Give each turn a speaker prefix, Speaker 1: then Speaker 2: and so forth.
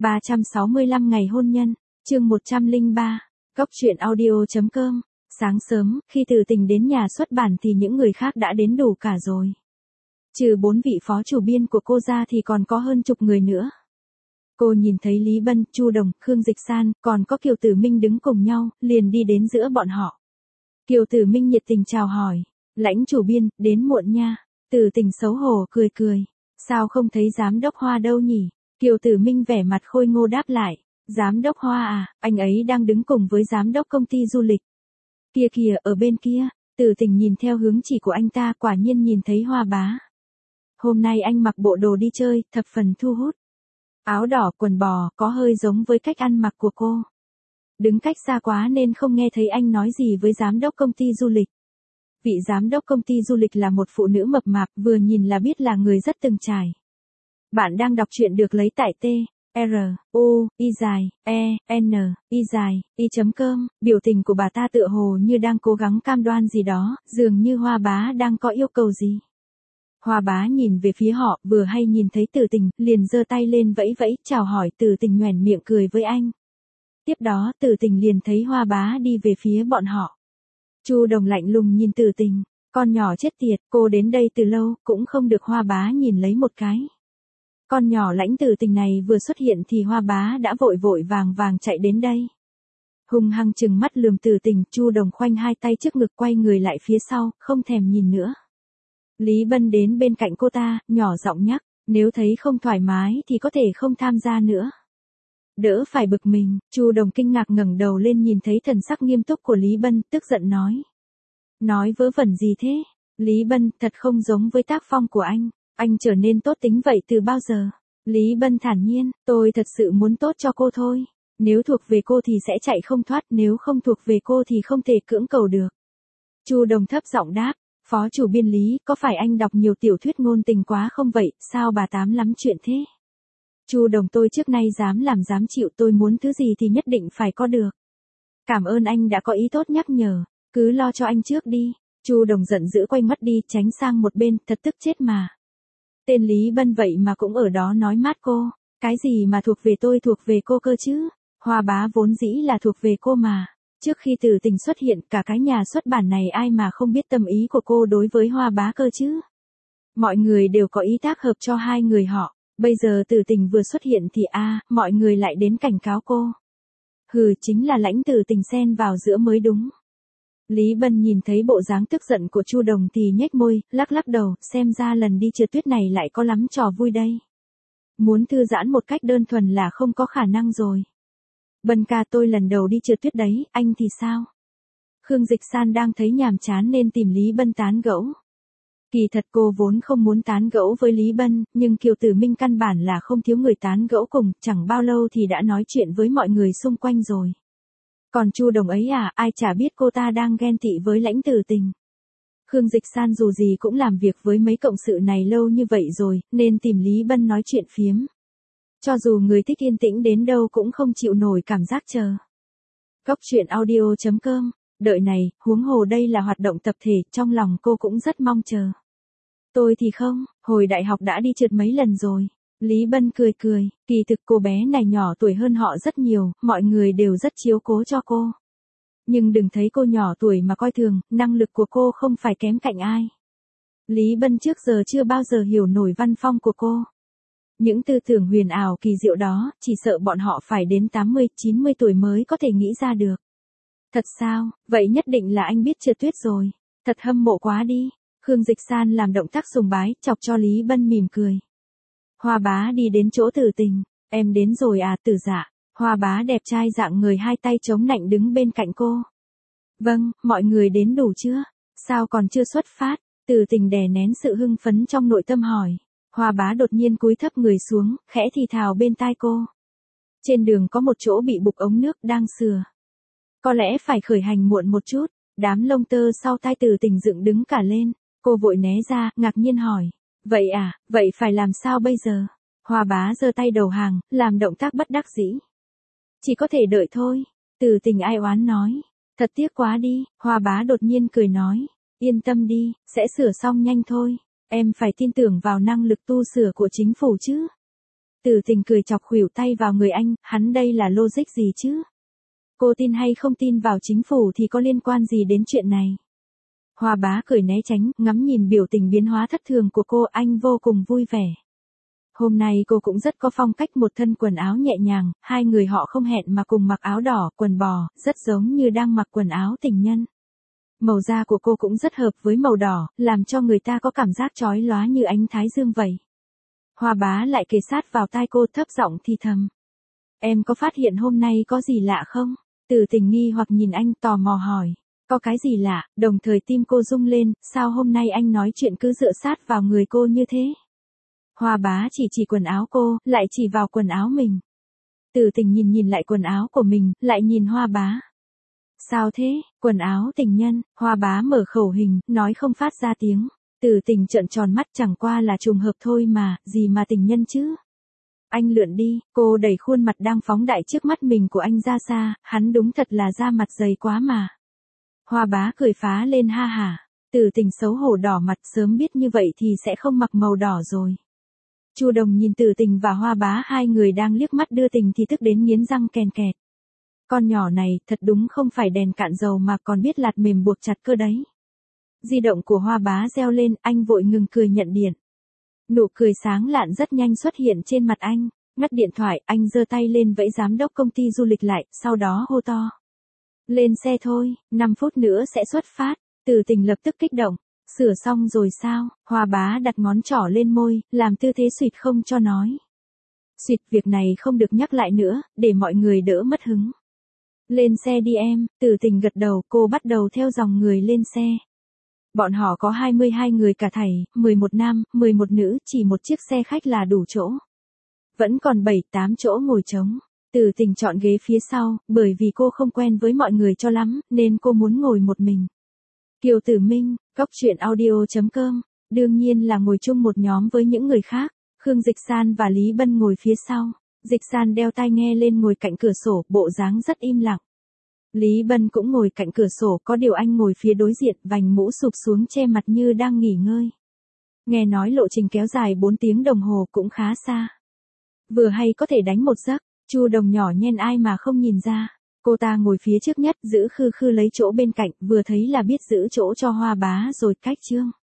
Speaker 1: 365 ngày hôn nhân, chương 103, Góc truyện audio.com. Sáng sớm, khi Từ Tình đến nhà xuất bản thì những người khác đã đến đủ cả rồi. Trừ 4 vị phó chủ biên của cô ra thì còn có hơn chục người nữa. Cô nhìn thấy Lý Bân, Chu Đồng, Khương Dịch San, còn có Kiều Tử Minh đứng cùng nhau, liền đi đến giữa bọn họ. Kiều Tử Minh nhiệt tình chào hỏi, lãnh chủ biên, đến muộn nha. Từ Tình xấu hổ cười cười, sao không thấy giám đốc Hoa đâu nhỉ? Kiều Tử Minh vẻ mặt khôi ngô đáp lại, giám đốc Hoa à, anh ấy đang đứng cùng với giám đốc công ty du lịch. Kia kìa, ở bên kia. Từ Tình nhìn theo hướng chỉ của anh ta, quả nhiên nhìn thấy Hoa bá. Hôm nay anh mặc bộ đồ đi chơi, thập phần thu hút. Áo đỏ, quần bò, có hơi giống với cách ăn mặc của cô. Đứng cách xa quá nên không nghe thấy anh nói gì với giám đốc công ty du lịch. Vị giám đốc công ty du lịch là một phụ nữ mập mạp, vừa nhìn là biết là người rất từng trải. Bạn đang đọc truyện được lấy tại t-r-u-i-e-n-i-i.com. Biểu tình của bà ta tựa hồ như đang cố gắng cam đoan gì đó, dường như Hoa bá đang có yêu cầu gì. Hoa bá nhìn về phía họ, vừa hay nhìn thấy Từ Tình, liền giơ tay lên vẫy vẫy, chào hỏi. Từ Tình nhoẻn miệng cười với anh. Tiếp đó Từ Tình liền thấy Hoa bá đi về phía bọn họ. Chu Đồng lạnh lùng nhìn Từ Tình, con nhỏ chết tiệt, cô đến đây từ lâu, cũng không được Hoa bá nhìn lấy một cái. Con nhỏ lãnh Từ Tình này vừa xuất hiện thì Hoa bá đã vội vội vàng vàng chạy đến đây. Hung hăng trừng mắt lườm Từ Tình, Chu Đồng khoanh hai tay trước ngực quay người lại phía sau, không thèm nhìn nữa. Lý Bân đến bên cạnh cô ta, nhỏ giọng nhắc, nếu thấy không thoải mái thì có thể không tham gia nữa. Đỡ phải bực mình, Chu Đồng kinh ngạc ngẩng đầu lên nhìn thấy thần sắc nghiêm túc của Lý Bân, tức giận nói. Nói vớ vẩn gì thế? Lý Bân, thật không giống với tác phong của anh trở nên tốt tính vậy từ bao giờ? Lý Bân thản nhiên, tôi thật sự muốn tốt cho cô thôi. Nếu thuộc về cô thì sẽ chạy không thoát, nếu không thuộc về cô thì không thể cưỡng cầu được. Chu Đồng thấp giọng đáp, phó chủ biên Lý, có phải anh đọc nhiều tiểu thuyết ngôn tình quá không vậy, sao bà tám lắm chuyện thế? Chu Đồng, tôi trước nay dám làm dám chịu, tôi muốn thứ gì thì nhất định phải có được. Cảm ơn anh đã có ý tốt nhắc nhở, cứ lo cho anh trước đi. Chu Đồng giận dữ quay mắt đi, tránh sang một bên, thật tức chết mà. Tên Lý Bân vậy mà cũng ở đó nói mát cô, cái gì mà thuộc về tôi thuộc về cô cơ chứ? Hoa bá vốn dĩ là thuộc về cô mà. Trước khi Từ Tình xuất hiện, cả cái nhà xuất bản này ai mà không biết tâm ý của cô đối với Hoa bá cơ chứ? Mọi người đều có ý tác hợp cho hai người họ. Bây giờ Từ Tình vừa xuất hiện thì mọi người lại đến cảnh cáo cô. Hừ, chính là lãnh Từ Tình xen vào giữa mới đúng. Lý Bân nhìn thấy bộ dáng tức giận của Chu Đồng thì nhếch môi, lắc lắc đầu, xem ra lần đi trượt tuyết này lại có lắm trò vui đây. Muốn thư giãn một cách đơn thuần là không có khả năng rồi. Bân ca, tôi lần đầu đi trượt tuyết đấy, anh thì sao? Khương Dịch San đang thấy nhàm chán nên tìm Lý Bân tán gẫu. Kỳ thật cô vốn không muốn tán gẫu với Lý Bân, nhưng Kiều Tử Minh căn bản là không thiếu người tán gẫu cùng, chẳng bao lâu thì đã nói chuyện với mọi người xung quanh rồi. Còn Chu Đồng ấy ai chả biết cô ta đang ghen tị với lãnh Từ Tình. Khương Dịch San dù gì cũng làm việc với mấy cộng sự này lâu như vậy rồi, nên tìm Lý Bân nói chuyện phiếm. Cho dù người thích yên tĩnh đến đâu cũng không chịu nổi cảm giác chờ. Góc truyện audio.com. Đợi này, huống hồ đây là hoạt động tập thể, trong lòng cô cũng rất mong chờ. Tôi thì không, hồi đại học đã đi trượt mấy lần rồi. Lý Bân cười cười, kỳ thực cô bé này nhỏ tuổi hơn họ rất nhiều, mọi người đều rất chiếu cố cho cô. Nhưng đừng thấy cô nhỏ tuổi mà coi thường, năng lực của cô không phải kém cạnh ai. Lý Bân trước giờ chưa bao giờ hiểu nổi văn phong của cô. Những tư tưởng huyền ảo kỳ diệu đó, chỉ sợ bọn họ phải đến 80, 90 tuổi mới có thể nghĩ ra được. Thật sao, vậy nhất định là anh biết trượt tuyết rồi. Thật hâm mộ quá đi. Khương Dịch San làm động tác sùng bái, chọc cho Lý Bân mỉm cười. Hoa bá đi đến chỗ Từ Tình. Em đến rồi à, Tử dạ. Hoa bá đẹp trai dạng người hai tay chống nạnh đứng bên cạnh cô. Vâng, mọi người đến đủ chưa? Sao còn chưa xuất phát? Từ Tình đè nén sự hưng phấn trong nội tâm hỏi. Hoa bá đột nhiên cúi thấp người xuống, khẽ thì thào bên tai cô. Trên đường có một chỗ bị bục ống nước đang sửa. Có lẽ phải khởi hành muộn một chút. Đám lông tơ sau tai Từ Tình dựng đứng cả lên. Cô vội né ra, ngạc nhiên hỏi. Vậy à, vậy phải làm sao bây giờ? Hoa bá giơ tay đầu hàng, làm động tác bất đắc dĩ. Chỉ có thể đợi thôi. Từ Tình ai oán nói. Thật tiếc quá đi. Hoa bá đột nhiên cười nói. Yên tâm đi, sẽ sửa xong nhanh thôi. Em phải tin tưởng vào năng lực tu sửa của chính phủ chứ. Tử Tình cười chọc khuỷu tay vào người anh, hắn đây là logic gì chứ? Cô tin hay không tin vào chính phủ thì có liên quan gì đến chuyện này? Hoa Bá cười né tránh, ngắm nhìn biểu tình biến hóa thất thường của cô, anh vô cùng vui vẻ. Hôm nay cô cũng rất có phong cách, một thân quần áo nhẹ nhàng, hai người họ không hẹn mà cùng mặc áo đỏ, quần bò, rất giống như đang mặc quần áo tình nhân. Màu da của cô cũng rất hợp với màu đỏ, làm cho người ta có cảm giác chói lóa như ánh thái dương vậy. Hoa Bá lại kề sát vào tai cô, thấp giọng thì thầm. Em có phát hiện hôm nay có gì lạ không? Tử Tình nghi hoặc nhìn anh, tò mò hỏi. Có cái gì lạ? Đồng thời tim cô rung lên, sao hôm nay anh nói chuyện cứ dựa sát vào người cô như thế? Hoa Bá chỉ quần áo cô, lại chỉ vào quần áo mình. Tử Tình nhìn lại quần áo của mình, lại nhìn Hoa Bá. Sao thế? Quần áo tình nhân. Hoa Bá mở khẩu hình, nói không phát ra tiếng. Tử Tình trợn tròn mắt, chẳng qua là trùng hợp thôi mà, gì mà tình nhân chứ? Anh lượn đi, cô đẩy khuôn mặt đang phóng đại trước mắt mình của anh ra xa, hắn đúng thật là da mặt dày quá mà. Hoa Bá cười phá lên ha hả. Tử Tình xấu hổ đỏ mặt, sớm biết như vậy thì sẽ không mặc màu đỏ rồi. Chu Đồng nhìn Tử Tình và Hoa Bá, hai người đang liếc mắt đưa tình thì tức đến nghiến răng kèn kẹt. Con nhỏ này, thật đúng không phải đèn cạn dầu mà còn biết lạt mềm buộc chặt cơ đấy. Di động của Hoa Bá reo lên, anh vội ngừng cười nhận điện. Nụ cười sáng lạn rất nhanh xuất hiện trên mặt anh. Ngắt điện thoại, anh giơ tay lên vẫy giám đốc công ty du lịch lại, sau đó hô to. Lên xe thôi, 5 phút nữa sẽ xuất phát. Tử Tình lập tức kích động. Sửa xong rồi sao? Hoa Bá đặt ngón trỏ lên môi, làm tư thế suýt không cho nói. Suýt, việc này không được nhắc lại nữa, để mọi người đỡ mất hứng. Lên xe đi em. Tử Tình gật đầu, cô bắt đầu theo dòng người lên xe. Bọn họ có 22 người cả thảy, 11 nam, 11 nữ, chỉ một chiếc xe khách là đủ chỗ. Vẫn còn 7-8 chỗ ngồi trống. Tử Tình chọn ghế phía sau, bởi vì cô không quen với mọi người cho lắm, nên cô muốn ngồi một mình. Kiều Tử Minh, coctruyện.audio.com, đương nhiên là ngồi chung một nhóm với những người khác. Khương Dịch San và Lý Bân ngồi phía sau. Dịch San đeo tai nghe lên ngồi cạnh cửa sổ, bộ dáng rất im lặng. Lý Bân cũng ngồi cạnh cửa sổ, có điều anh ngồi phía đối diện, vành mũ sụp xuống che mặt như đang nghỉ ngơi. Nghe nói lộ trình kéo dài 4 tiếng đồng hồ cũng khá xa. Vừa hay có thể đánh một giấc. Chu Đồng nhỏ nhen ai mà không nhìn ra. Cô ta ngồi phía trước nhất, giữ khư khư lấy chỗ bên cạnh, vừa thấy là biết giữ chỗ cho Hoa Bá rồi cách chương.